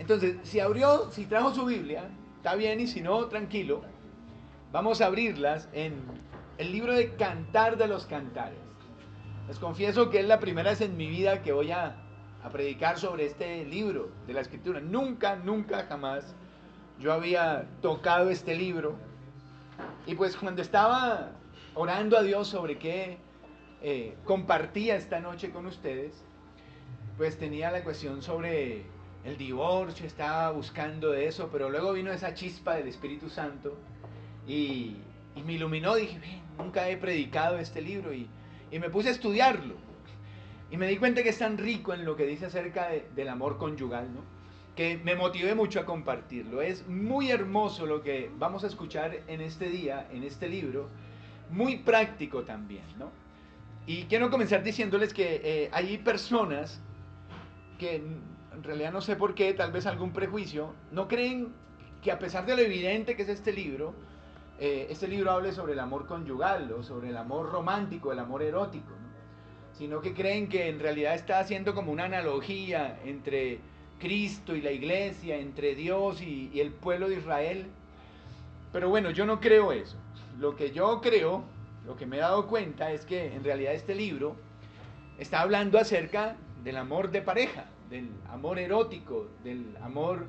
Entonces, si trajo su Biblia, está bien, y si no, tranquilo. Vamos a abrirlas en el libro de Cantar de los Cantares. Les confieso que es la primera vez en mi vida que voy a predicar sobre este libro de la Escritura. Nunca, jamás yo había tocado este libro. Y pues cuando estaba orando a Dios sobre qué compartía esta noche con ustedes, pues tenía la cuestión sobre el divorcio, estaba buscando de eso, pero luego vino esa chispa del Espíritu Santo y me iluminó. Dije, nunca he predicado este libro, y me puse a estudiarlo. Y me di cuenta que es tan rico en lo que dice acerca del amor conyugal, ¿no? Que me motivé mucho a compartirlo. Es muy hermoso lo que vamos a escuchar en este día, en este libro, muy práctico también, ¿no? Y quiero comenzar diciéndoles que hay personas que en realidad no sé por qué, tal vez algún prejuicio, no creen que a pesar de lo evidente que es este libro hable sobre el amor conyugal o sobre el amor romántico, el amor erótico, ¿no? Sino que creen que en realidad está haciendo como una analogía entre Cristo y la iglesia, entre Dios y el pueblo de Israel. Pero bueno, yo no creo eso. Lo que yo creo, lo que me he dado cuenta es que en realidad este libro está hablando acerca del amor de pareja, del amor erótico, del amor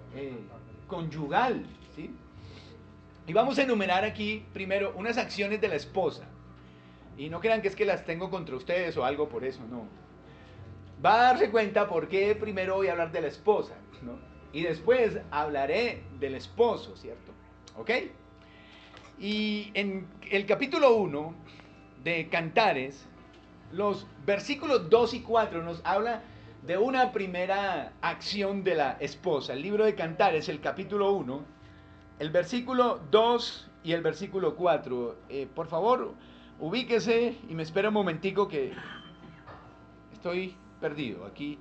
conyugal, ¿sí? Y vamos a enumerar aquí primero unas acciones de la esposa. Y no crean que es que las tengo contra ustedes o algo por eso, no. Va a darse cuenta por qué primero voy a hablar de la esposa, ¿no? Y después hablaré del esposo, ¿cierto? ¿Ok? Y en el capítulo 1 de Cantares, los versículos 2 y 4 nos habla de una primera acción de la esposa. El libro de Cantares, el capítulo 1, el versículo 2 y el versículo 4. Por favor, ubíquese y me espera un momentico que estoy perdido aquí.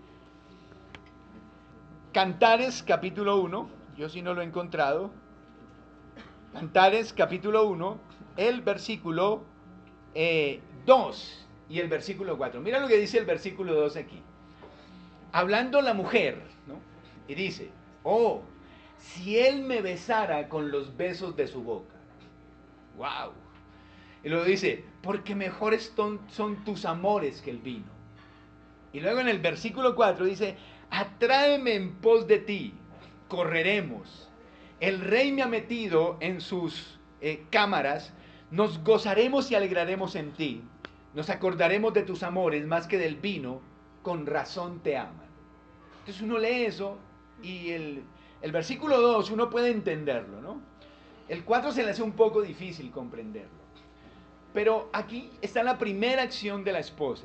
Cantares, capítulo 1, yo sí no lo he encontrado. Cantares, capítulo 1, el versículo 2 y el versículo 4. Mira lo que dice el versículo 2 aquí. Hablando la mujer, ¿no? Y dice, oh, si él me besara con los besos de su boca. ¡Wow! Y luego dice, porque mejores son tus amores que el vino. Y luego en el versículo 4 dice, atráeme en pos de ti, correremos. El rey me ha metido en sus cámaras, nos gozaremos y alegraremos en ti. Nos acordaremos de tus amores más que del vino, con razón te aman. Entonces uno lee eso y el versículo 2 uno puede entenderlo, ¿no? El 4 se le hace un poco difícil comprenderlo. Pero aquí está la primera acción de la esposa.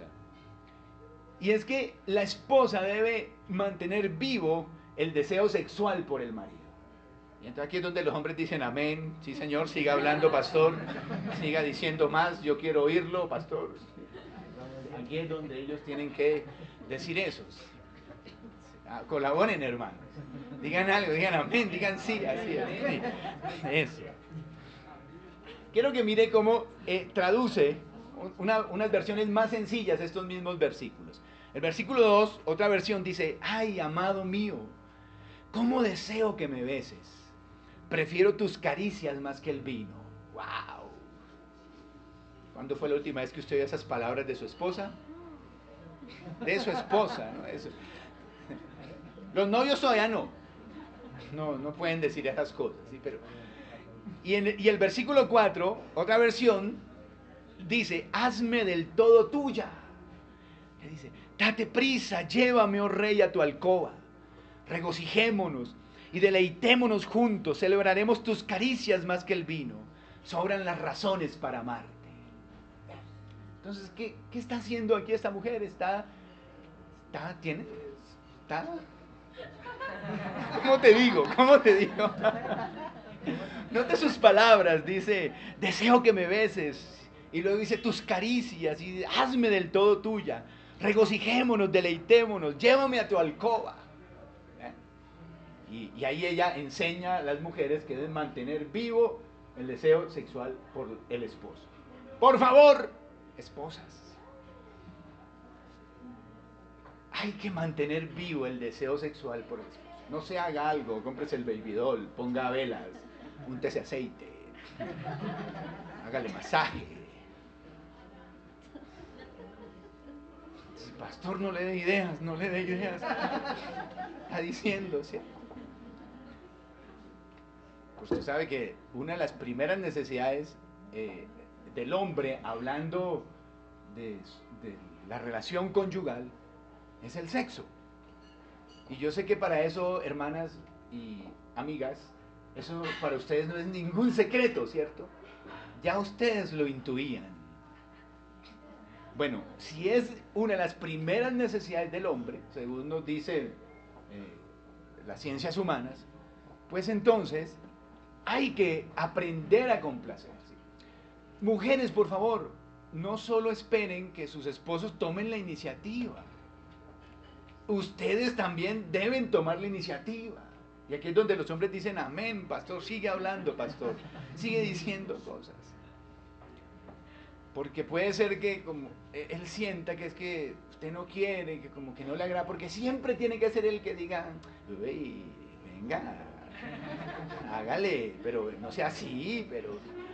Y es que la esposa debe mantener vivo el deseo sexual por el marido. Y entonces aquí es donde los hombres dicen amén, sí señor, siga hablando pastor, siga diciendo más, yo quiero oírlo pastor. Aquí es donde ellos tienen que decir eso. Colaboren hermanos, digan algo, digan amén, digan sí, así, así. Eso. Quiero que mire cómo traduce unas versiones más sencillas estos mismos versículos. El versículo 2, otra versión dice, ay, amado mío, cómo deseo que me beses. Prefiero tus caricias más que el vino. ¡Wow! ¿Cuándo fue la última vez que usted oyó esas palabras de su esposa? De su esposa, ¿no? Eso. Los novios todavía no pueden decir esas cosas, ¿sí? Pero, y el versículo 4, otra versión, dice, hazme del todo tuya. Que dice, date prisa, llévame, oh rey, a tu alcoba. Regocijémonos y deleitémonos juntos, celebraremos tus caricias más que el vino. Sobran las razones para amarte. Entonces, ¿qué está haciendo aquí esta mujer? Está, ¿cómo te digo? Note sus palabras, dice, deseo que me beses. Y luego dice, tus caricias, y hazme del todo tuya. Regocijémonos, deleitémonos, llévame a tu alcoba. Y ahí ella enseña a las mujeres que deben mantener vivo el deseo sexual por el esposo. Por favor, esposas, hay que mantener vivo el deseo sexual por el esposo. No se haga algo, cómprese el baby doll, ponga velas, úntese aceite, hágale masaje. Pastor, no le dé ideas, no le dé ideas. Está diciendo, ¿cierto? Usted sabe que una de las primeras necesidades del hombre, hablando de la relación conyugal, es el sexo. Y yo sé que para eso, hermanas y amigas, eso para ustedes no es ningún secreto, ¿cierto? Ya ustedes lo intuían. Bueno, si es una de las primeras necesidades del hombre, según nos dice las ciencias humanas, pues entonces hay que aprender a complacerse. Mujeres, por favor, no solo esperen que sus esposos tomen la iniciativa. Ustedes también deben tomar la iniciativa. Y aquí es donde los hombres dicen, amén, pastor, sigue hablando, pastor, sigue diciendo cosas. Porque puede ser que como él sienta que es que usted no quiere, que como que no le agrada, porque siempre tiene que ser el que diga, uy, venga, hágale, pero no sea así, pero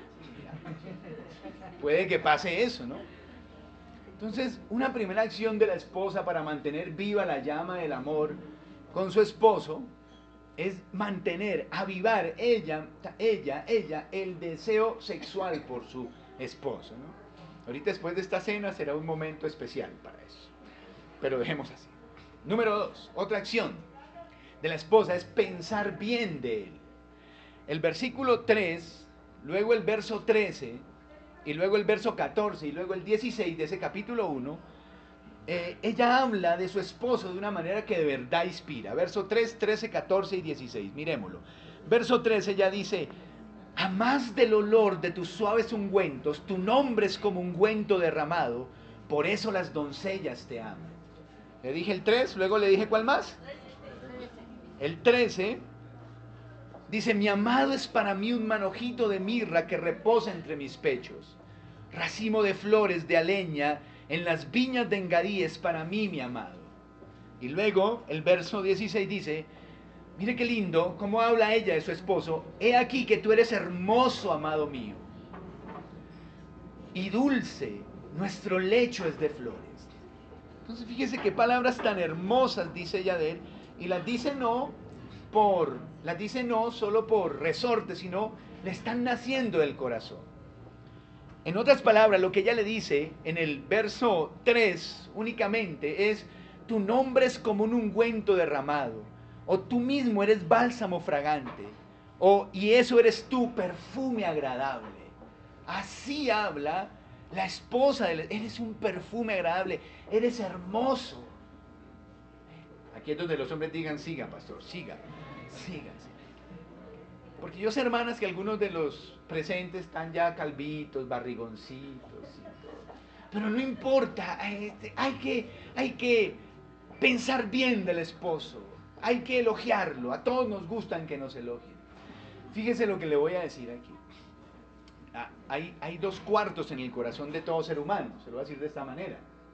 puede que pase eso, ¿no? Entonces, una primera acción de la esposa para mantener viva la llama del amor con su esposo es mantener, avivar ella, el deseo sexual por su esposo, ¿no? Ahorita después de esta cena será un momento especial para eso, pero dejemos así. Número 2, otra acción de la esposa es pensar bien de él. El versículo 3, luego el verso 13, y luego el verso 14, y luego el 16 de ese capítulo 1, ella habla de su esposo de una manera que de verdad inspira. Verso 3, 13, 14 y 16, miremoslo. Verso 13 ella dice, a más del olor de tus suaves ungüentos, tu nombre es como ungüento derramado, por eso las doncellas te aman. Le dije el 3, luego le dije ¿cuál más? El 13 dice, mi amado es para mí un manojito de mirra que reposa entre mis pechos, racimo de flores de aleña en las viñas de Engadí es para mí mi amado. Y luego el verso 16 dice, mire qué lindo, cómo habla ella de su esposo. He aquí que tú eres hermoso, amado mío. Y dulce, nuestro lecho es de flores. Entonces fíjese qué palabras tan hermosas dice ella de él. Y las dice no solo por resorte, sino le están naciendo del corazón. En otras palabras, lo que ella le dice en el verso 3 únicamente es, tu nombre es como un ungüento derramado, o tú mismo eres bálsamo fragante, y eso eres tú, perfume agradable. Así habla la esposa de él. Eres un perfume agradable, eres hermoso. Aquí es donde los hombres digan, siga, pastor, siga. Porque yo sé, hermanas, que algunos de los presentes están ya calvitos, barrigoncitos y todo. Pero no importa, hay que pensar bien del esposo, hay que elogiarlo, a todos nos gustan que nos elogien. Fíjese lo que le voy a decir aquí. Hay 2 cuartos en el corazón de todo ser humano, se lo voy a decir de esta manera.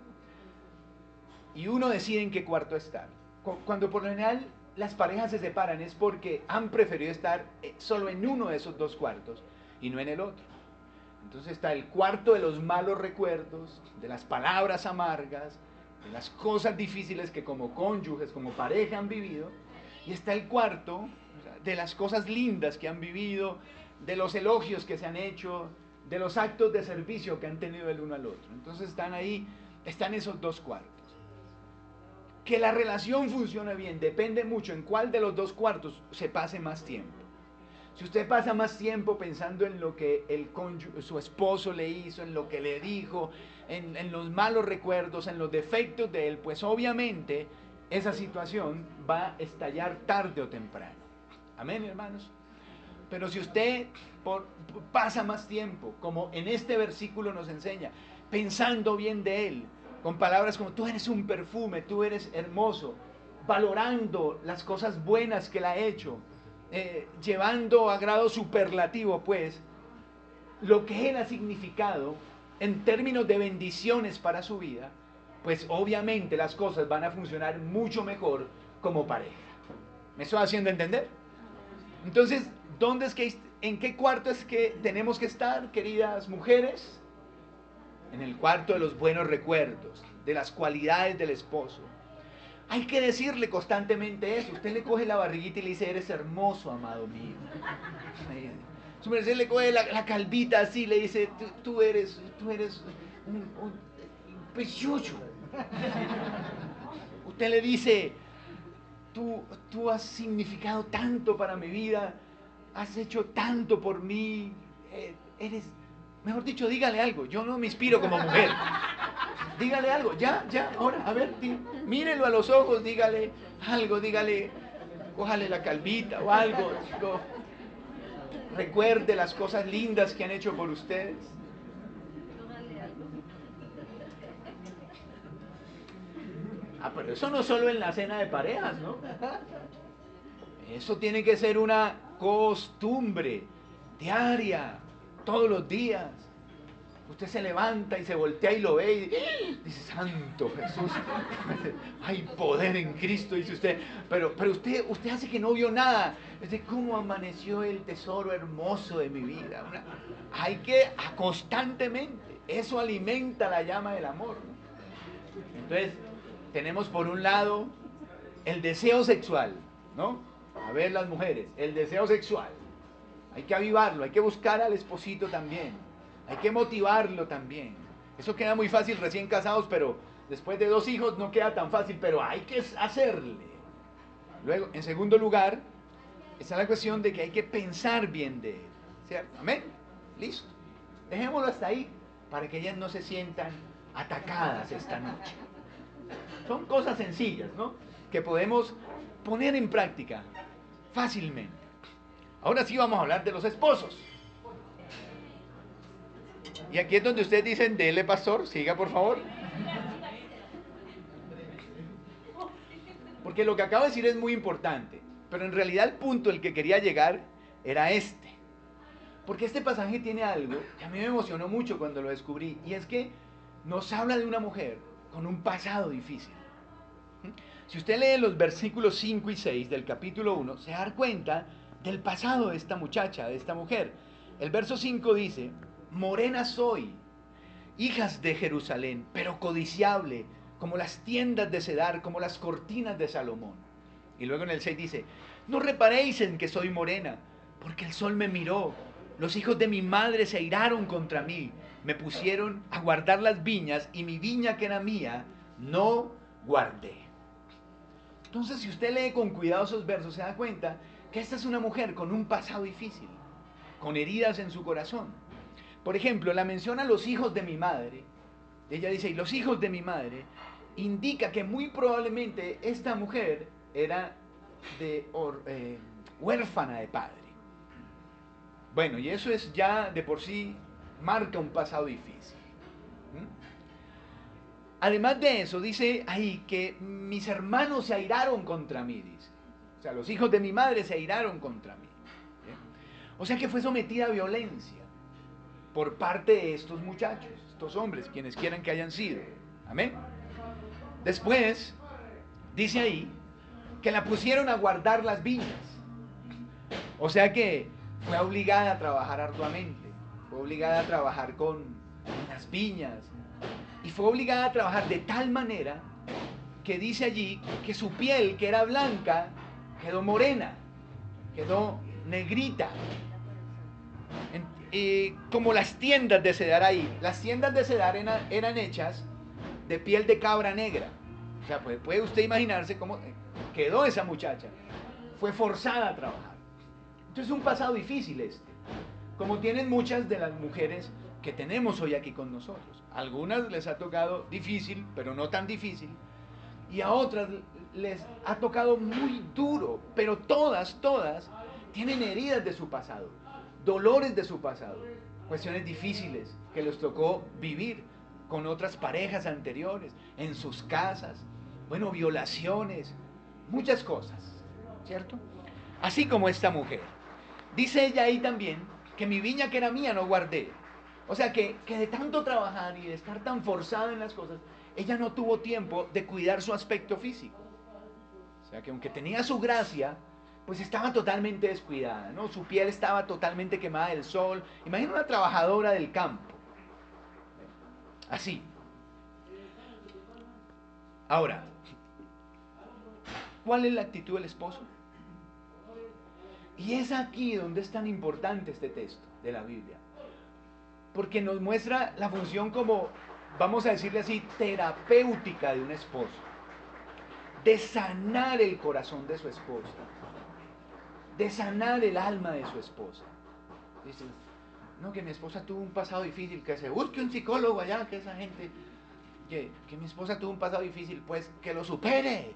Y uno decide en qué cuarto estar. Cuando por lo general las parejas se separan es porque han preferido estar solo en uno de esos 2 cuartos y no en el otro. Entonces está el cuarto de los malos recuerdos, de las palabras amargas, de las cosas difíciles que como cónyuges, como pareja han vivido, y está el cuarto de las cosas lindas que han vivido, de los elogios que se han hecho, de los actos de servicio que han tenido el uno al otro. Entonces están esos 2 cuartos. Que la relación funcione bien depende mucho en cuál de los 2 cuartos se pase más tiempo. Si usted pasa más tiempo pensando en lo que su esposo le hizo, en lo que le dijo, en los malos recuerdos, en los defectos de él, pues obviamente esa situación va a estallar tarde o temprano. Amén, hermanos. Pero si usted pasa más tiempo, como en este versículo nos enseña, pensando bien de él, con palabras como tú eres un perfume, tú eres hermoso, valorando las cosas buenas que él ha hecho, llevando a grado superlativo, pues, lo que él ha significado en términos de bendiciones para su vida, pues obviamente las cosas van a funcionar mucho mejor como pareja. ¿Me estoy haciendo entender? Entonces, ¿en qué cuarto es que tenemos que estar, queridas mujeres? En el cuarto de los buenos recuerdos, de las cualidades del esposo. Hay que decirle constantemente eso. Usted le coge la barriguita y le dice, eres hermoso, amado mío. Su merced le coge la calvita así, le dice, tú eres un precioso. Usted le dice, tú has significado tanto para mi vida, has hecho tanto por mí, mejor dicho, dígale algo. Yo no me inspiro como mujer. Dígale algo, ya, ahora, a ver, mírelo a los ojos, dígale algo, cójale la calvita o algo, chico. Recuerde las cosas lindas que han hecho por ustedes. Pero eso no solo en la cena de parejas, ¿no? Eso tiene que ser una costumbre diaria, todos los días. Usted se levanta y se voltea y lo ve y dice, Santo Jesús, hay poder en Cristo, dice usted. Pero usted hace que no vio nada. Es de cómo amaneció el tesoro hermoso de mi vida. Hay que constantemente, eso alimenta la llama del amor, ¿no? Entonces, tenemos por un lado el deseo sexual, ¿no? A ver las mujeres, el deseo sexual. Hay que avivarlo, hay que buscar al esposito también. Hay que motivarlo también. Eso queda muy fácil recién casados, pero después de 2 hijos no queda tan fácil, pero hay que hacerle. Luego, en segundo lugar, está la cuestión de que hay que pensar bien de él, ¿cierto? Amén. Listo. Dejémoslo hasta ahí, para que ellas no se sientan atacadas esta noche. Son cosas sencillas, ¿no? Que podemos poner en práctica fácilmente. Ahora sí vamos a hablar de los esposos. Y aquí es donde ustedes dicen, dele pastor, siga por favor. Porque lo que acabo de decir es muy importante, pero en realidad el punto al que quería llegar era este. Porque este pasaje tiene algo que a mí me emocionó mucho cuando lo descubrí, y es que nos habla de una mujer con un pasado difícil. Si usted lee los versículos 5 y 6 del capítulo 1, se da cuenta del pasado de esta muchacha, de esta mujer. El verso 5 dice, morena soy, hijas de Jerusalén, pero codiciable, como las tiendas de Cedar, como las cortinas de Salomón. Y luego en el 6 dice, no reparéis en que soy morena, porque el sol me miró, los hijos de mi madre se airaron contra mí, me pusieron a guardar las viñas, y mi viña que era mía, no guardé. Entonces, si usted lee con cuidado esos versos, se da cuenta que esta es una mujer con un pasado difícil, con heridas en su corazón. Por ejemplo, la menciona los hijos de mi madre. Ella dice, y los hijos de mi madre, indica que muy probablemente esta mujer era huérfana de padre. Bueno, y eso es ya de por sí, marca un pasado difícil. Además de eso, dice ahí que mis hermanos se airaron contra mí, dice. O sea, los hijos de mi madre se airaron contra mí. ¿Bien? O sea que fue sometida a violencia por parte de estos muchachos, estos hombres, quienes quieran que hayan sido. Amén. Después, dice ahí, que la pusieron a guardar las viñas. O sea que fue obligada a trabajar arduamente, fue obligada a trabajar con las viñas, y fue obligada a trabajar de tal manera que dice allí que su piel, que era blanca, quedó morena, quedó negrita. Como las tiendas de Cedar ahí. Las tiendas de Cedar eran hechas de piel de cabra negra. O sea, puede usted imaginarse cómo quedó esa muchacha. Fue forzada a trabajar. Entonces es un pasado difícil este. Como tienen muchas de las mujeres que tenemos hoy aquí con nosotros. A algunas les ha tocado difícil, pero no tan difícil. Y a otras les ha tocado muy duro. Pero todas tienen heridas de su pasado. Dolores de su pasado, cuestiones difíciles que les tocó vivir con otras parejas anteriores, en sus casas, bueno, violaciones, muchas cosas, ¿cierto? Así como esta mujer. Dice ella ahí también que mi viña que era mía no guardé. O sea que de tanto trabajar y de estar tan forzada en las cosas, ella no tuvo tiempo de cuidar su aspecto físico, O sea que aunque tenía su gracia, pues estaba totalmente descuidada, ¿no? Su piel estaba totalmente quemada del sol. Imagina una trabajadora del campo. Así. Ahora, ¿cuál es la actitud del esposo? Y es aquí donde es tan importante este texto de la Biblia. Porque nos muestra la función como, vamos a decirle así, terapéutica de un esposo. De sanar el corazón de su esposa. De sanar el alma de su esposa. Dices, no, que mi esposa tuvo un pasado difícil, que se busque un psicólogo allá, que esa gente, que mi esposa tuvo un pasado difícil, pues que lo supere.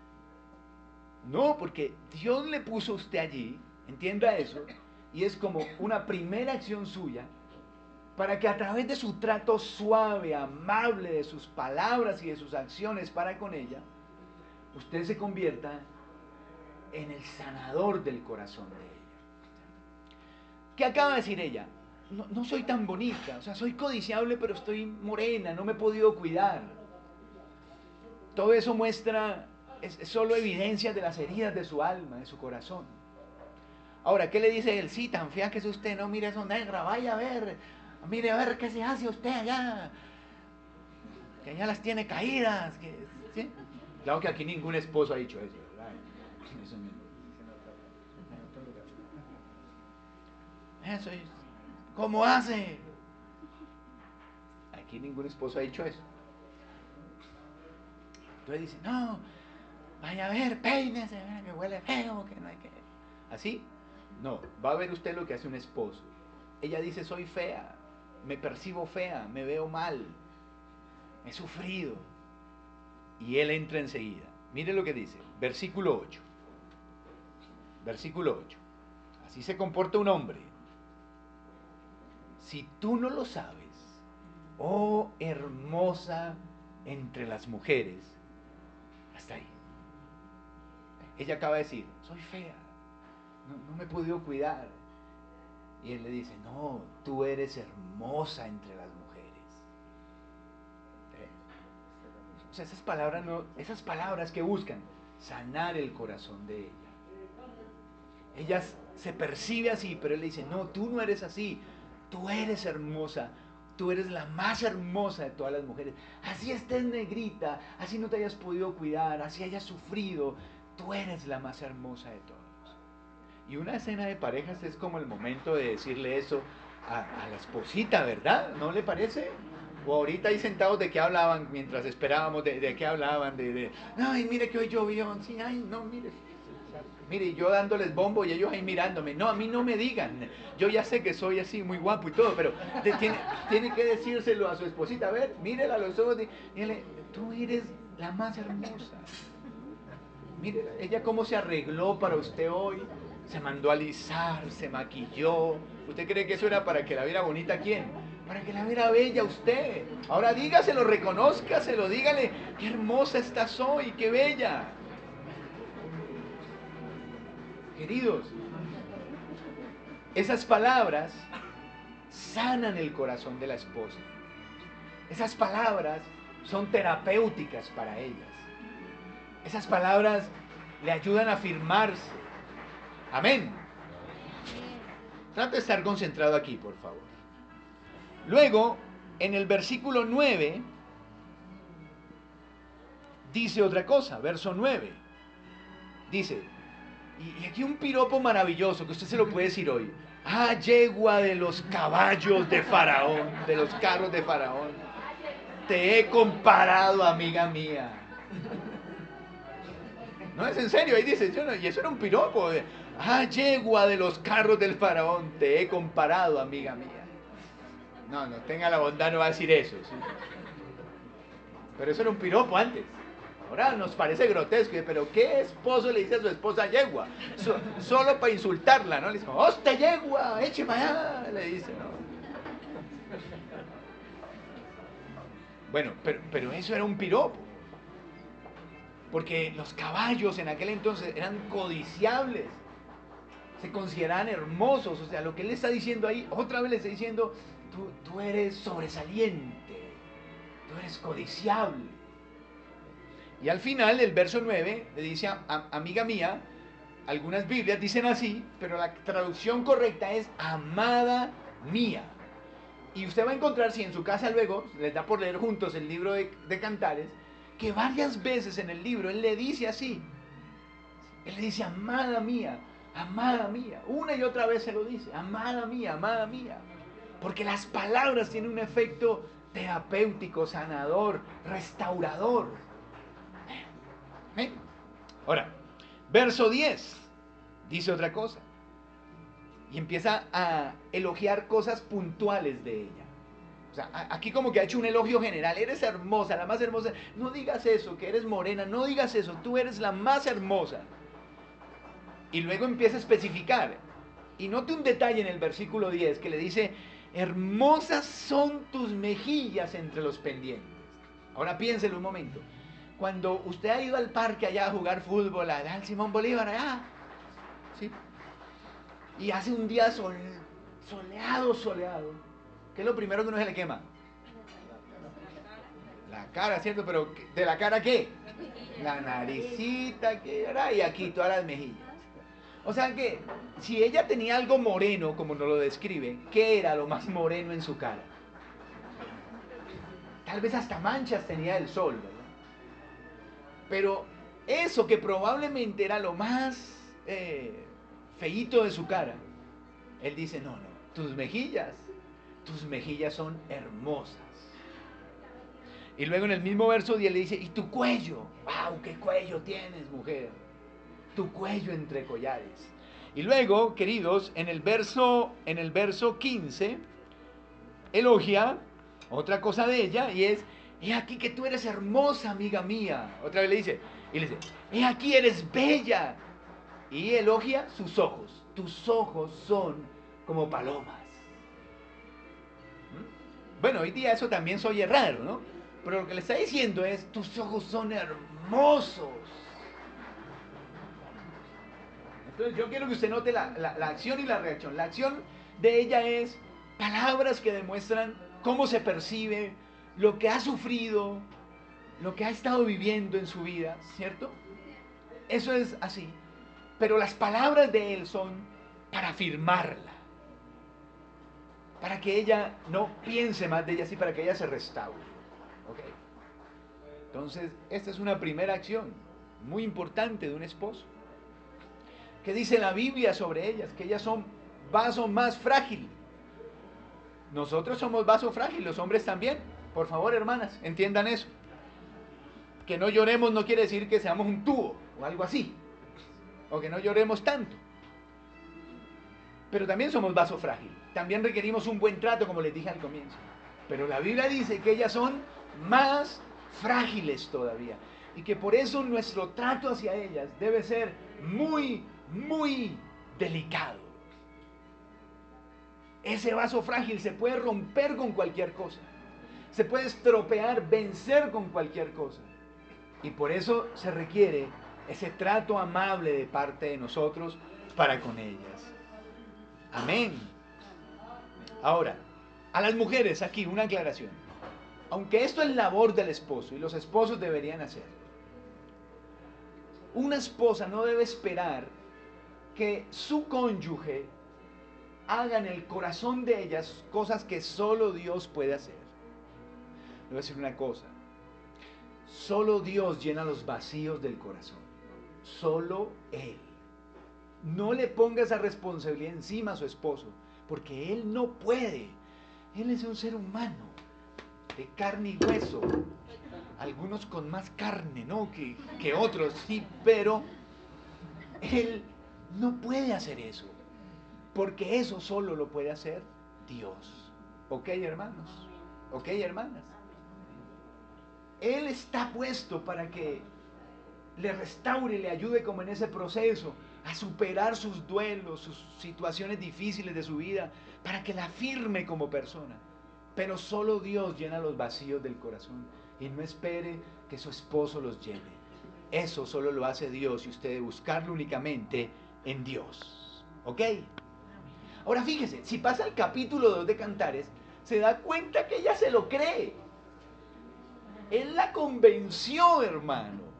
No, porque Dios le puso a usted allí, entienda eso, y es como una primera acción suya, para que a través de su trato suave, amable, de sus palabras y de sus acciones para con ella, usted se convierta en el sanador del corazón de ella. ¿Qué acaba de decir ella? No soy tan bonita, o sea, soy codiciable, pero estoy morena, no me he podido cuidar. Todo eso muestra, es solo evidencia de las heridas de su alma, de su corazón. Ahora, ¿qué le dice él? Sí, tan fea que es usted, no, mire eso negra, vaya a ver, mire a ver qué se hace usted allá, que allá las tiene caídas, ¿sí? Claro que aquí ningún esposo ha dicho eso, ¿verdad? Eso es, ¿cómo hace? Aquí ningún esposo ha dicho eso. Entonces dice, no, vaya a ver, peínese, que huele feo, que no hay que... ¿Así? No, va a ver usted lo que hace un esposo. Ella dice, soy fea, me percibo fea, me veo mal, he sufrido. Y él entra enseguida. Mire lo que dice, versículo 8. Versículo 8. Así se comporta un hombre. Si tú no lo sabes, oh hermosa entre las mujeres, hasta ahí. Ella acaba de decir, soy fea, no me he podido cuidar. Y él le dice, no, tú eres hermosa entre las mujeres. O sea, esas palabras que buscan sanar el corazón de ella. Ella se percibe así, pero él le dice, no, tú no eres así, tú eres hermosa, tú eres la más hermosa de todas las mujeres. Así estés negrita, así no te hayas podido cuidar, así hayas sufrido, tú eres la más hermosa de todos. Y una cena de parejas es como el momento de decirle eso a la esposita, ¿verdad? ¿No le parece? O ahorita ahí sentados, ¿de qué hablaban mientras esperábamos? ¿De qué hablaban? Ay, mire que hoy llovió. Sí, ay, no, mire. Mire, yo dándoles bombo y ellos ahí mirándome. No, a mí no me digan. Yo ya sé que soy así muy guapo y todo, pero tiene que decírselo a su esposita. A ver, mírela a los ojos y dile, tú eres la más hermosa. Mire, ella cómo se arregló para usted hoy. Se mandó a alisar, se maquilló. ¿Usted cree que eso era para que la viera bonita quién? Para que la viera bella usted. Ahora dígaselo, reconózcaselo, dígale, qué hermosa estás hoy, qué bella. Queridos, esas palabras sanan el corazón de la esposa. Esas palabras son terapéuticas para ellas. Esas palabras le ayudan a afirmarse. Amén. Trata de estar concentrado aquí, por favor. Luego, en el versículo 9, dice otra cosa, verso 9. Dice, y aquí un piropo maravilloso que usted se lo puede decir hoy. Ah, yegua de los caballos de Faraón, de los carros de Faraón. Te he comparado, amiga mía. No, es en serio, ahí dice, y eso era un piropo. Ah, yegua de los carros del Faraón, te he comparado, amiga mía. No, tenga la bondad, no va a decir eso. ¿Sí? Pero eso era un piropo antes. Ahora nos parece grotesco, pero ¿qué esposo le dice a su esposa yegua? Solo para insultarla, ¿no? Le dice, ¡hostia yegua! ¡Écheme allá! Le dice, ¿no? Bueno, pero eso era un piropo. Porque los caballos en aquel entonces eran codiciables. Se consideraban hermosos. O sea, lo que él le está diciendo ahí, otra vez le está diciendo, tú eres sobresaliente. Tú eres codiciable. Y al final, el verso 9, le dice, amiga mía, algunas Biblias dicen así, pero la traducción correcta es amada mía. Y usted va a encontrar, si en su casa luego les da por leer juntos el libro de Cantares, que varias veces en el libro él le dice así. Él le dice, amada mía, amada mía. Una y otra vez se lo dice, amada mía, amada mía. Porque las palabras tienen un efecto terapéutico, sanador, restaurador. ¿Eh? Ahora, verso 10 dice otra cosa. Y empieza a elogiar cosas puntuales de ella. O sea, aquí como que ha hecho un elogio general. Eres hermosa, la más hermosa. No digas eso, que eres morena. No digas eso, tú eres la más hermosa. Y luego empieza a especificar. Y note un detalle en el versículo 10 que le dice, hermosas son tus mejillas entre los pendientes. Ahora piénselo un momento. Cuando usted ha ido al parque allá a jugar fútbol, allá al Simón Bolívar, allá, ¿sí? Y hace un día soleado, ¿qué es lo primero que uno se le quema? La cara, ¿cierto? Pero ¿de la cara qué? La naricita, y aquí todas las mejillas. O sea que, si ella tenía algo moreno, como nos lo describe, ¿qué era lo más moreno en su cara? Tal vez hasta manchas tenía el sol, ¿verdad? Pero eso que probablemente era lo más feíto de su cara, él dice, no, tus mejillas son hermosas. Y luego en el mismo verso 10 le dice, y tu cuello, wow, qué cuello tienes, mujer, tu cuello entre collares. Y luego, queridos, en el verso 15, elogia otra cosa de ella, y es, he aquí que tú eres hermosa, amiga mía. Otra vez le dice, y le dice, he aquí eres bella. Y elogia sus ojos. Tus ojos son como palomas. Bueno, hoy día eso también se oye raro, ¿no? Pero lo que le está diciendo es, tus ojos son hermosos. Entonces yo quiero que usted note la acción y la reacción. La acción de ella es palabras que demuestran cómo se percibe, lo que ha sufrido, lo que ha estado viviendo en su vida, ¿cierto? Eso es así. Pero las palabras de él son para afirmarla, para que ella no piense más de ella, sino para que ella se restaure. ¿Ok? Entonces, esta es una primera acción muy importante de un esposo. ¿Qué dice la Biblia sobre ellas? Que ellas son vaso más frágil. Nosotros somos vaso frágil, los hombres también. Por favor, hermanas, entiendan eso. Que no lloremos no quiere decir que seamos un tubo o algo así. O que no lloremos tanto. Pero también somos vaso frágil. También requerimos un buen trato, como les dije al comienzo. Pero la Biblia dice que ellas son más frágiles todavía. Y que por eso nuestro trato hacia ellas debe ser muy, muy delicado. Ese vaso frágil se puede romper con cualquier cosa. Se puede estropear, vencer con cualquier cosa. Y por eso se requiere ese trato amable de parte de nosotros para con ellas. Amén. Ahora, a las mujeres aquí una aclaración. Aunque esto es labor del esposo y los esposos deberían hacerlo, una esposa no debe esperar que su cónyuge haga en el corazón de ellas cosas que solo Dios puede hacer. Le voy a decir una cosa. Solo Dios llena los vacíos del corazón. Solo Él. No le ponga esa responsabilidad encima a su esposo, porque Él no puede. Él es un ser humano, de carne y hueso. Algunos con más carne, ¿no? que otros, sí, pero Él no puede hacer eso, porque eso solo lo puede hacer Dios. ¿Ok, hermanos? ¿Ok, hermanas? Él está puesto para que le restaure, le ayude como en ese proceso a superar sus duelos, sus situaciones difíciles de su vida, para que la afirme como persona. Pero solo Dios llena los vacíos del corazón, y no espere que su esposo los llene. Eso solo lo hace Dios, y usted debe buscarlo únicamente en Dios. ¿Ok? Ahora fíjese, si pasa el capítulo 2 de Cantares, se da cuenta que ella se lo cree. Él la convenció, hermano.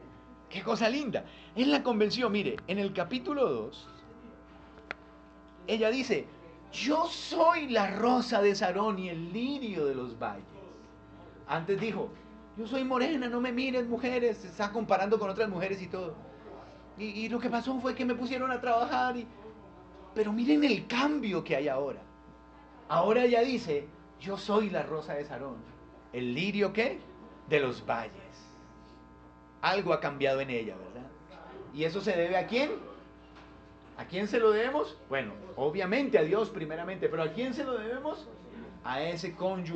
Qué cosa linda. Él la convenció, mire, en el capítulo 2, ella dice, yo soy la rosa de Sarón y el lirio de los valles. Antes dijo, yo soy morena, no me mires mujeres, se está comparando con otras mujeres y todo. Y lo que pasó fue que me pusieron a trabajar, pero miren el cambio que hay ahora. Ahora ella dice, yo soy la rosa de Sarón. ¿El lirio qué? De los valles. Algo ha cambiado en ella, ¿verdad? ¿Y eso se debe a quién? ¿A quién se lo debemos? Bueno, obviamente a Dios primeramente, pero ¿a quién se lo debemos? A ese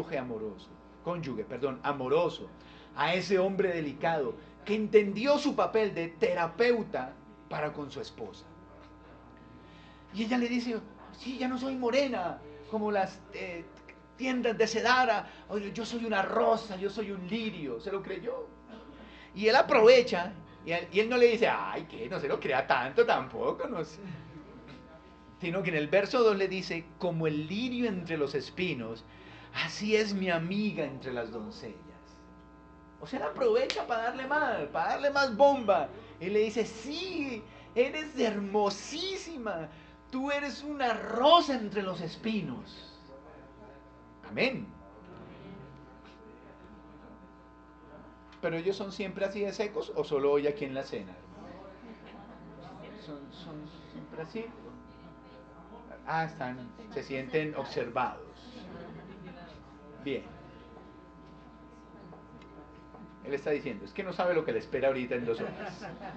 amoroso, a ese hombre delicado que entendió su papel de terapeuta para con su esposa. Y ella le dice, sí, ya no soy morena, como las tiendas de Sedara, oye, yo soy una rosa, yo soy un lirio, ¿se lo creyó? Y él aprovecha, y él no le dice, ay, que no se lo crea tanto tampoco, no sé. Sino que en el verso 2 le dice, como el lirio entre los espinos, así es mi amiga entre las doncellas. O sea, él aprovecha para darle más bomba. Y le dice, sí, eres hermosísima, tú eres una rosa entre los espinos. Amén. ¿Pero ellos son siempre así de secos o solo hoy aquí en la cena? ¿Son siempre así? Ah, se sienten observados. Bien. Él está diciendo, es que no sabe lo que le espera ahorita en 2 horas.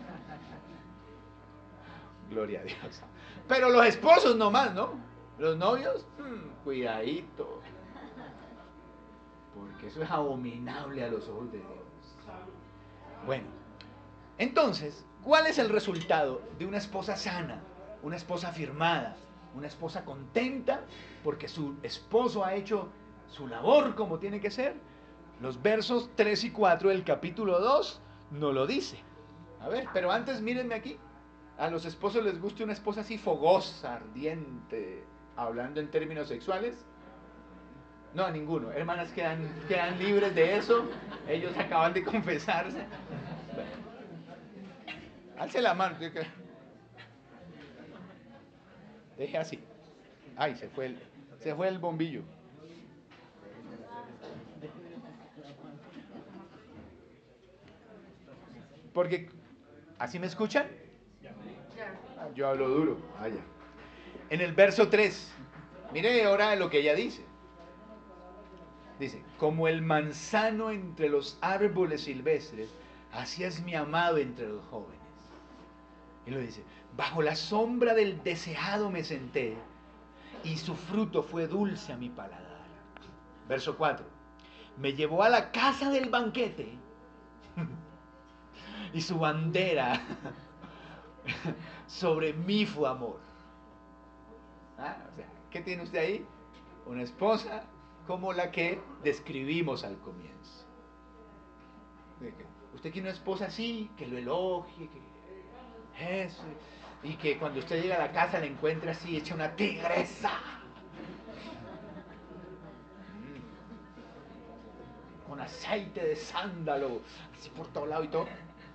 Gloria a Dios. Pero los esposos nomás, ¿no? Los novios, cuidadito. Porque eso es abominable a los ojos de Dios. Bueno, entonces, ¿cuál es el resultado de una esposa sana? Una esposa afirmada, una esposa contenta porque su esposo ha hecho su labor como tiene que ser. Los versos 3 y 4 del capítulo 2 no lo dice. A ver, pero antes mírenme aquí. ¿A los esposos les gusta una esposa así fogosa, ardiente, hablando en términos sexuales? No, a ninguno. Hermanas quedan libres de eso. Ellos acaban de confesarse. Bueno, alce la mano. Deje así. Ay, se fue el bombillo. Porque, ¿así me escuchan? Yo hablo duro. Ya. En el verso 3, mire ahora lo que ella dice. Dice, como el manzano entre los árboles silvestres, así es mi amado entre los jóvenes. Y lo dice, bajo la sombra del deseado me senté, y su fruto fue dulce a mi paladar. Verso 4, me llevó a la casa del banquete, y su bandera sobre mí fue amor. O sea, ¿qué tiene usted ahí? Una esposa como la que describimos al comienzo. Usted quiere una esposa así, que lo elogie, que eso, y que cuando usted llega a la casa la encuentre así, hecha una tigresa. Con aceite de sándalo, así por todo lado y todo.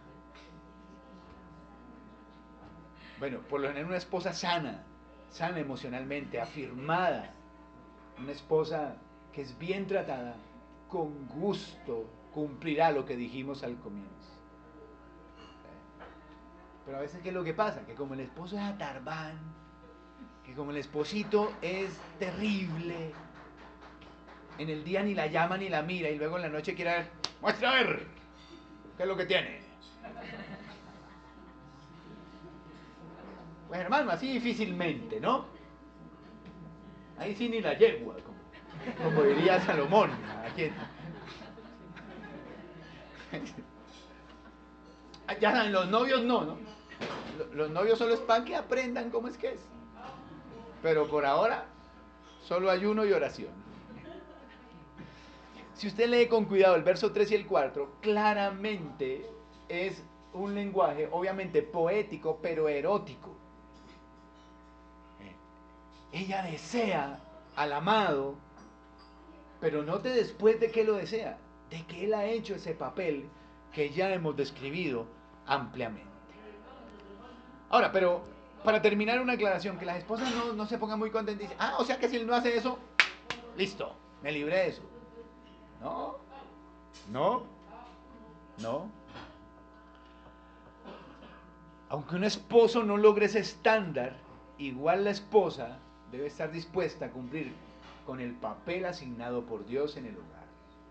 Bueno, por lo general una esposa sana emocionalmente, afirmada, una esposa que es bien tratada, con gusto cumplirá lo que dijimos al comienzo. Pero a veces, ¿qué es lo que pasa? Que como el esposo es atarbán, que como el esposito es terrible, en el día ni la llama ni la mira y luego en la noche quiere ver, muestra a ver, ¿qué es lo que tiene? Pues hermano, así difícilmente, ¿no? Ahí sí ni la yegua, como diría Salomón. Ya saben, los novios no. Los novios solo es para que aprendan cómo es que es. Pero por ahora, solo ayuno y oración. Si usted lee con cuidado el verso 3 y el 4, claramente es un lenguaje obviamente poético, pero erótico. Ella desea al amado, pero note después de que lo desea, de que él ha hecho ese papel que ya hemos describido ampliamente. Ahora, pero para terminar una aclaración, que las esposas no se pongan muy contentas y dicen, o sea que si él no hace eso, listo, me libré de eso. No, no, no. Aunque un esposo no logre ese estándar, igual la esposa debe estar dispuesta a cumplir con el papel asignado por Dios en el hogar.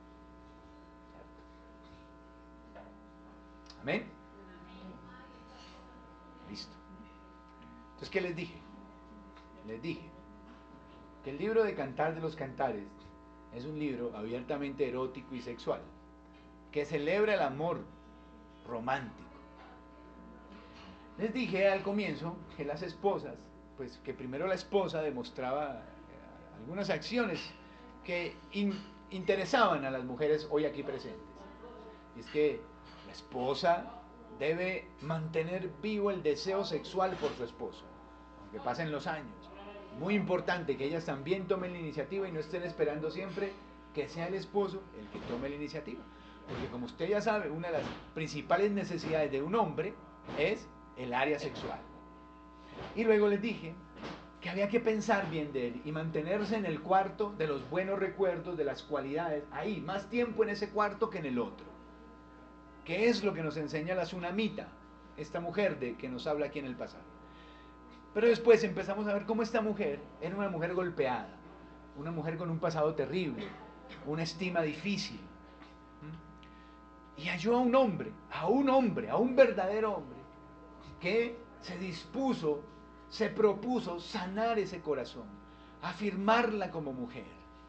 ¿Amén? Listo. Entonces, ¿qué les dije? Les dije que el libro de Cantar de los Cantares es un libro abiertamente erótico y sexual, que celebra el amor romántico. Les dije al comienzo que las esposas, pues que primero la esposa demostraba algunas acciones que interesaban a las mujeres hoy aquí presentes. Y es que la esposa debe mantener vivo el deseo sexual por su esposo, aunque pasen los años. Muy importante que ellas también tomen la iniciativa y no estén esperando siempre que sea el esposo el que tome la iniciativa. Porque como usted ya sabe, una de las principales necesidades de un hombre es el área sexual. Y luego les dije que había que pensar bien de él y mantenerse en el cuarto de los buenos recuerdos, de las cualidades, ahí, más tiempo en ese cuarto que en el otro. ¿Qué es lo que nos enseña la Tsunamita, esta mujer de que nos habla aquí en el pasaje? Pero después empezamos a ver cómo esta mujer era una mujer golpeada, una mujer con un pasado terrible, una estima difícil. Y halló a un hombre, a un verdadero hombre, que se dispuso, se propuso sanar ese corazón, afirmarla como mujer.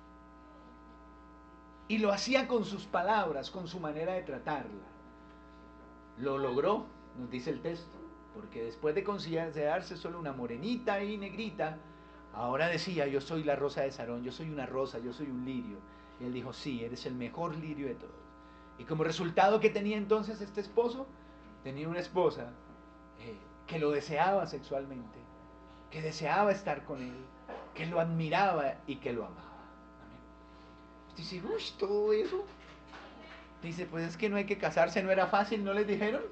Y lo hacía con sus palabras, con su manera de tratarla. Lo logró, nos dice el texto, porque después de considerarse solo una morenita y negrita, ahora decía, yo soy la rosa de Sarón, yo soy una rosa, yo soy un lirio. Y él dijo, sí, eres el mejor lirio de todos. Y como resultado, ¿qué tenía entonces este esposo? Tenía una esposa que lo deseaba sexualmente, que deseaba estar con él, que lo admiraba y que lo amaba. Amén. Dice, uy, todo eso. Dice, pues es que no hay que casarse, no era fácil, ¿no les dijeron?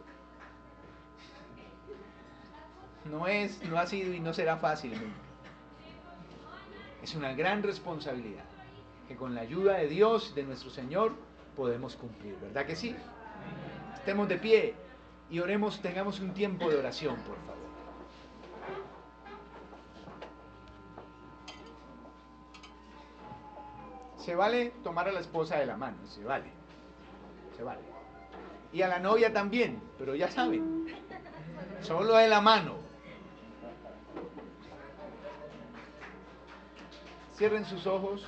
No ha sido y no será fácil nunca. Es una gran responsabilidad que con la ayuda de Dios, de nuestro Señor, podemos cumplir, ¿verdad que sí? Estemos de pie y oremos, tengamos un tiempo de oración, por favor. Se vale tomar a la esposa de la mano, se vale. Y a la novia también, pero ya saben, solo de la mano. Cierren sus ojos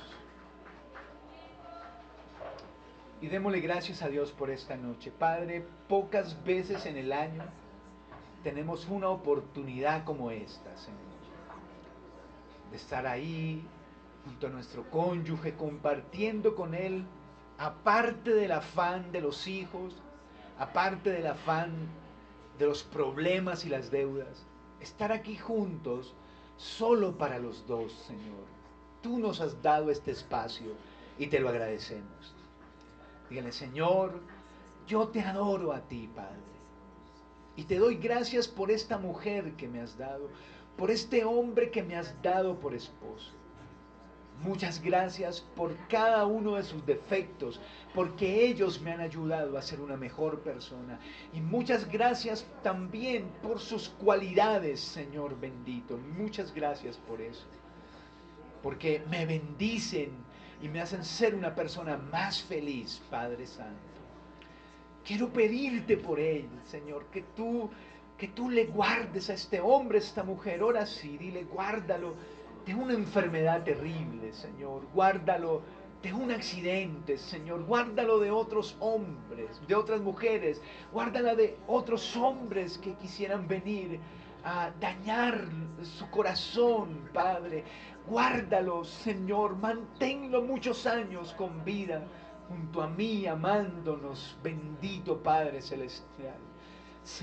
y démosle gracias a Dios por esta noche. Padre, pocas veces en el año tenemos una oportunidad como esta, Señor, de estar ahí junto a nuestro cónyuge, compartiendo con él, aparte del afán de los hijos, aparte del afán de los problemas y las deudas, estar aquí juntos solo para los dos, Señor. Tú nos has dado este espacio y te lo agradecemos. Dígale, Señor, yo te adoro a ti, Padre. Y te doy gracias por esta mujer que me has dado, por este hombre que me has dado por esposo. Muchas gracias por cada uno de sus defectos, porque ellos me han ayudado a ser una mejor persona. Y muchas gracias también por sus cualidades, Señor bendito. Muchas gracias por eso. Porque me bendicen y me hacen ser una persona más feliz, Padre Santo. Quiero pedirte por él, Señor, que tú le guardes a este hombre, a esta mujer. Ahora sí, dile, guárdalo de una enfermedad terrible, Señor. Guárdalo de un accidente, Señor. Guárdalo de otros hombres, de otras mujeres. Guárdala de otros hombres que quisieran venir a dañar su corazón, Padre. Guárdalo, Señor. Manténlo muchos años con vida junto a mí, amándonos, bendito Padre Celestial.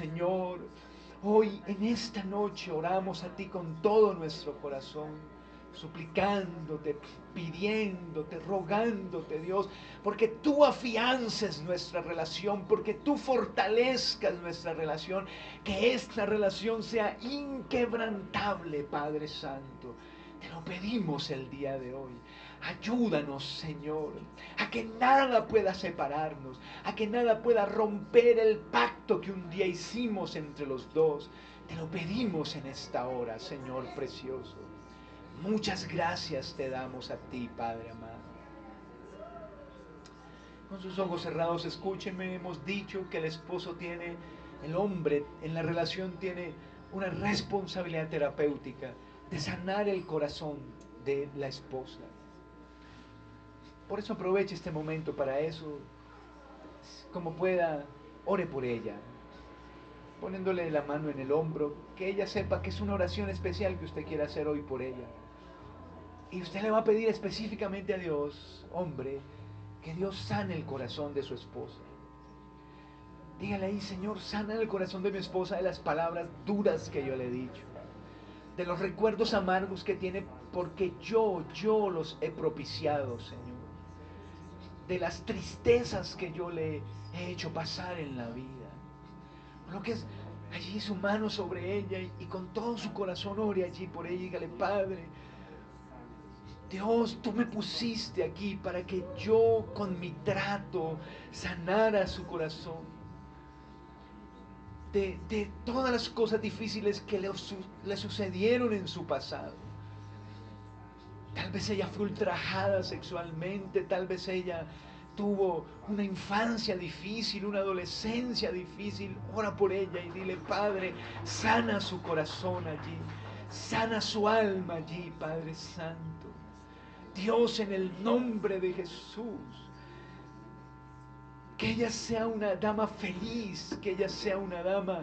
Señor, hoy en esta noche oramos a ti con todo nuestro corazón. suplicándote, pidiéndote, rogándote, Dios, porque tú afiances nuestra relación, porque tú fortalezcas nuestra relación, que esta relación sea inquebrantable, Padre Santo. Te lo pedimos el día de hoy. Ayúdanos, Señor, a que nada pueda separarnos, a que nada pueda romper el pacto que un día hicimos entre los dos. Te lo pedimos en esta hora, Señor precioso. Muchas gracias te damos a ti, Padre amado. Con sus ojos cerrados, escúcheme. Hemos dicho que el esposo tiene, el hombre en la relación tiene una responsabilidad terapéutica de sanar el corazón de la esposa. Por eso aproveche este momento para eso. Como pueda, ore por ella, poniéndole la mano en el hombro, que ella sepa que es una oración especial que usted quiere hacer hoy por ella. Y usted le va a pedir específicamente a Dios, hombre, que Dios sane el corazón de su esposa. Dígale ahí, Señor, sana el corazón de mi esposa de las palabras duras que yo le he dicho, de los recuerdos amargos que tiene porque yo los he propiciado, Señor, de las tristezas que yo le he hecho pasar en la vida. Lo que es allí su mano sobre ella y con todo su corazón ore allí por ella y dígale, Padre, Dios, tú me pusiste aquí para que yo con mi trato sanara su corazón de todas las cosas difíciles que le sucedieron en su pasado. Tal vez ella fue ultrajada sexualmente, tal vez ella tuvo una infancia difícil, una adolescencia difícil. Ora por ella y dile, Padre, sana su corazón allí, sana su alma allí, Padre Santo. Dios, en el nombre de Jesús, que ella sea una dama feliz, que ella sea una dama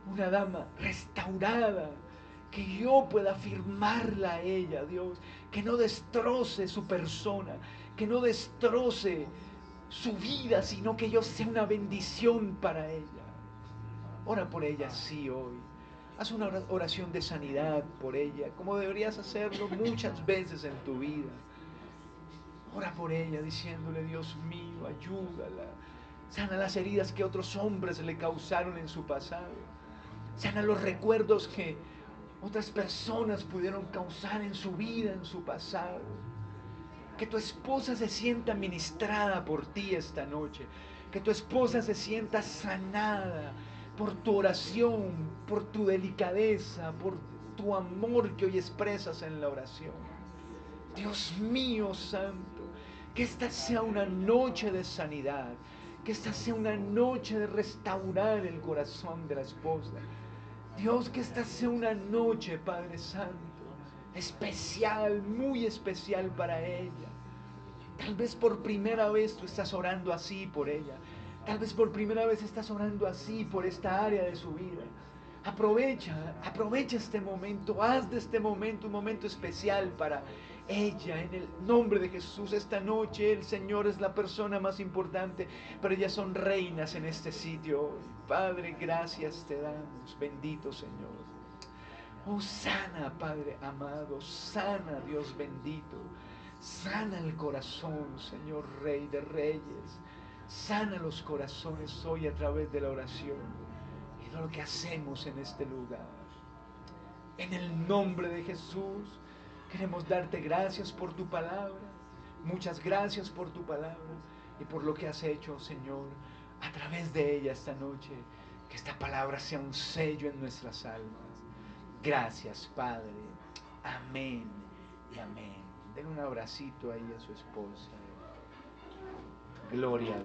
restaurada, que yo pueda afirmarla a ella, Dios, que no destroce su persona, que no destroce su vida, sino que yo sea una bendición para ella. Ora por ella, sí, hoy. Haz una oración de sanidad por ella, como deberías hacerlo muchas veces en tu vida. Ora por ella diciéndole, Dios mío, ayúdala. Sana las heridas que otros hombres le causaron en su pasado. Sana los recuerdos que otras personas pudieron causar en su vida, en su pasado. Que tu esposa se sienta ministrada por ti esta noche. Que tu esposa se sienta sanada por tu oración, por tu delicadeza, por tu amor que hoy expresas en la oración. Dios mío santo, que esta sea una noche de sanidad, que esta sea una noche de restaurar el corazón de la esposa. Dios, que esta sea una noche, Padre Santo, especial, muy especial para ella. Tal vez por primera vez tú estás orando así por ella. Tal vez por primera vez estás orando así por esta área de su vida. Aprovecha este momento, haz de este momento un momento especial para ella, en el nombre de Jesús. Esta noche el Señor es la persona más importante, pero ellas son reinas en este sitio. Padre, gracias te damos, bendito Señor. Oh, sana, Padre amado, sana, Dios bendito. Sana el corazón, Señor Rey de Reyes. Sana los corazones hoy a través de la oración y de lo que hacemos en este lugar. En el nombre de Jesús, queremos darte gracias por tu palabra. Muchas gracias por tu palabra y por lo que has hecho, Señor, a través de ella esta noche. Que esta palabra sea un sello en nuestras almas. Gracias, Padre. Amén y amén. Den un abracito ahí a su esposa. Gloria a Dios.